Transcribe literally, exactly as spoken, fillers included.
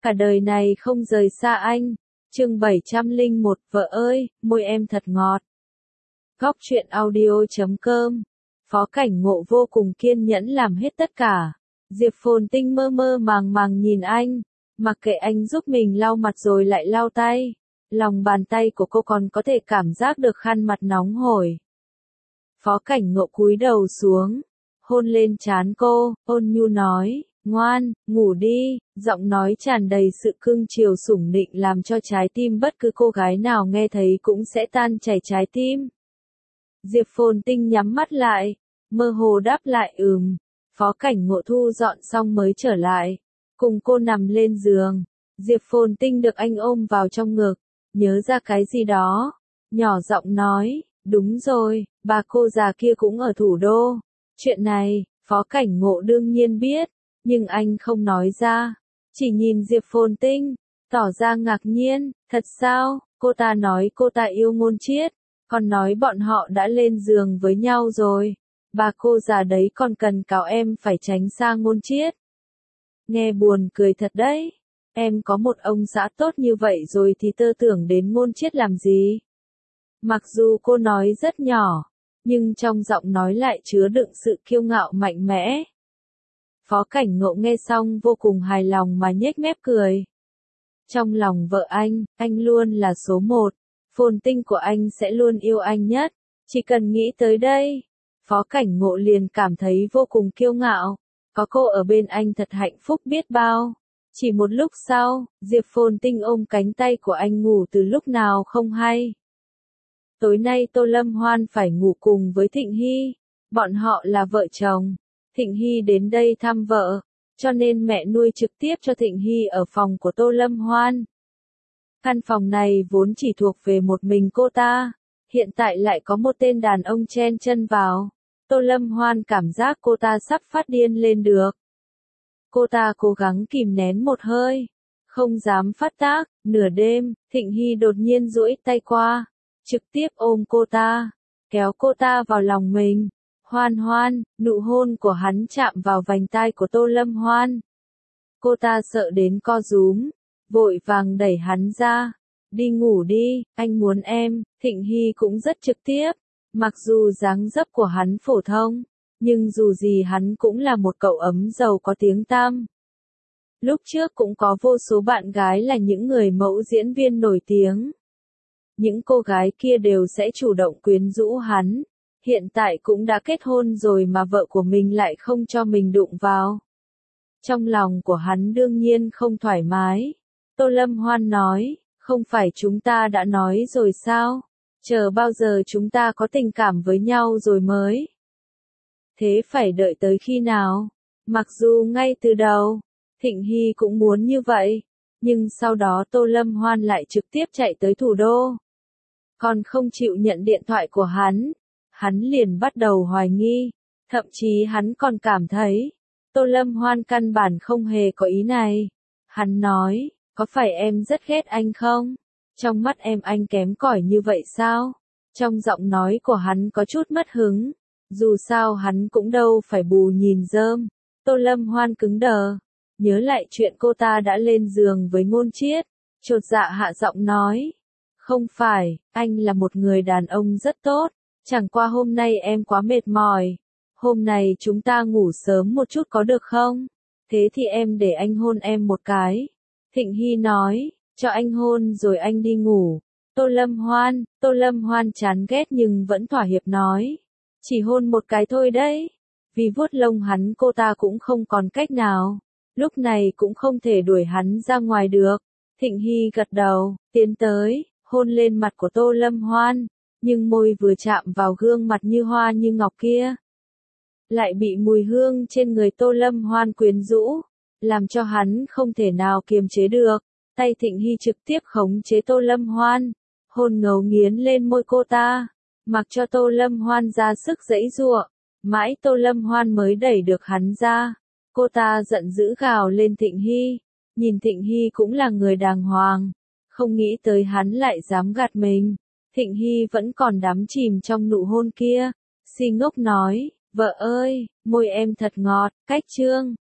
cả đời này không rời xa anh. Chương bảy trăm lẻ một, vợ ơi, môi em thật ngọt. Góc truyện audio chấm com. Phó Cảnh Ngộ vô cùng kiên nhẫn làm hết tất cả. Diệp Phồn Tinh mơ mơ màng màng nhìn anh, mặc kệ anh giúp mình lau mặt rồi lại lau tay. Lòng bàn tay của cô còn có thể cảm giác được khăn mặt nóng hổi. Phó Cảnh Ngộ cúi đầu xuống, hôn lên trán cô, ôn nhu nói, ngoan, ngủ đi, giọng nói tràn đầy sự cưng chiều sủng nịnh làm cho trái tim bất cứ cô gái nào nghe thấy cũng sẽ tan chảy trái tim. Diệp Phồn Tinh nhắm mắt lại, mơ hồ đáp lại ừm. Phó Cảnh Ngộ thu dọn xong mới trở lại, cùng cô nằm lên giường. Diệp Phồn Tinh được anh ôm vào trong ngực, nhớ ra cái gì đó, nhỏ giọng nói, đúng rồi, bà cô già kia cũng ở thủ đô. Chuyện này, Phó Cảnh Ngộ đương nhiên biết, nhưng anh không nói ra, chỉ nhìn Diệp Phồn Tinh, tỏ ra ngạc nhiên, thật sao, cô ta nói cô ta yêu Ngôn Chiết, còn nói bọn họ đã lên giường với nhau rồi, bà cô già đấy còn cần cáo em phải tránh xa Ngôn Chiết. Nghe buồn cười thật đấy, em có một ông xã tốt như vậy rồi thì tơ tưởng đến Ngôn Chiết làm gì? Mặc dù cô nói rất nhỏ, nhưng trong giọng nói lại chứa đựng sự kiêu ngạo mạnh mẽ. Phó Cảnh Ngộ nghe xong vô cùng hài lòng mà nhếch mép cười. Trong lòng vợ anh, anh luôn là số một, Phồn Tinh của anh sẽ luôn yêu anh nhất, chỉ cần nghĩ tới đây, Phó Cảnh Ngộ liền cảm thấy vô cùng kiêu ngạo, có cô ở bên anh thật hạnh phúc biết bao. Chỉ một lúc sau, Diệp Phồn Tinh ôm cánh tay của anh ngủ từ lúc nào không hay. Tối nay Tô Lâm Hoan phải ngủ cùng với Thịnh Hy, bọn họ là vợ chồng. Thịnh Hy đến đây thăm vợ, cho nên mẹ nuôi trực tiếp cho Thịnh Hy ở phòng của Tô Lâm Hoan. Căn phòng này vốn chỉ thuộc về một mình cô ta, hiện tại lại có một tên đàn ông chen chân vào. Tô Lâm Hoan cảm giác cô ta sắp phát điên lên được. Cô ta cố gắng kìm nén một hơi, không dám phát tác. Nửa đêm, Thịnh Hy đột nhiên duỗi tay qua, trực tiếp ôm cô ta, kéo cô ta vào lòng mình. Hoan Hoan, nụ hôn của hắn chạm vào vành tai của Tô Lâm Hoan. Cô ta sợ đến co rúm, vội vàng đẩy hắn ra. Đi ngủ đi, anh muốn em. Thịnh Hy cũng rất trực tiếp, mặc dù dáng dấp của hắn phổ thông, nhưng dù gì hắn cũng là một cậu ấm giàu có tiếng tăm. Lúc trước cũng có vô số bạn gái là những người mẫu diễn viên nổi tiếng. Những cô gái kia đều sẽ chủ động quyến rũ hắn. Hiện tại cũng đã kết hôn rồi mà vợ của mình lại không cho mình đụng vào. Trong lòng của hắn đương nhiên không thoải mái. Tô Lâm Hoan nói, không phải chúng ta đã nói rồi sao? Chờ bao giờ chúng ta có tình cảm với nhau rồi mới. Thế phải đợi tới khi nào? Mặc dù ngay từ đầu, Thịnh Hy cũng muốn như vậy, nhưng sau đó Tô Lâm Hoan lại trực tiếp chạy tới thủ đô. Còn không chịu nhận điện thoại của hắn. Hắn liền bắt đầu hoài nghi, thậm chí hắn còn cảm thấy, Tô Lâm Hoan căn bản không hề có ý này. Hắn nói, có phải em rất ghét anh không? Trong mắt em anh kém cỏi như vậy sao? Trong giọng nói của hắn có chút mất hứng, dù sao hắn cũng đâu phải bù nhìn rơm. Tô Lâm Hoan cứng đờ, nhớ lại chuyện cô ta đã lên giường với Ngôn Chiết, chột dạ hạ giọng nói, không phải, anh là một người đàn ông rất tốt. Chẳng qua hôm nay em quá mệt mỏi. Hôm nay chúng ta ngủ sớm một chút có được không? Thế thì em để anh hôn em một cái. Thịnh Hy nói, cho anh hôn rồi anh đi ngủ. Tô Lâm Hoan, Tô Lâm Hoan chán ghét nhưng vẫn thỏa hiệp nói. Chỉ hôn một cái thôi đấy. Vì vuốt lông hắn cô ta cũng không còn cách nào. Lúc này cũng không thể đuổi hắn ra ngoài được. Thịnh Hy gật đầu, tiến tới, hôn lên mặt của Tô Lâm Hoan. Nhưng môi vừa chạm vào gương mặt như hoa như ngọc kia, lại bị mùi hương trên người Tô Lâm Hoan quyến rũ, làm cho hắn không thể nào kiềm chế được. Tay Thịnh Hy trực tiếp khống chế Tô Lâm Hoan, hôn ngấu nghiến lên môi cô ta, mặc cho Tô Lâm Hoan ra sức giãy giụa, mãi Tô Lâm Hoan mới đẩy được hắn ra. Cô ta giận dữ gào lên Thịnh Hy, nhìn Thịnh Hy cũng là người đàng hoàng, không nghĩ tới hắn lại dám gạt mình. Thịnh Hy vẫn còn đắm chìm trong nụ hôn kia, si ngốc nói, vợ ơi, môi em thật ngọt. Cách chương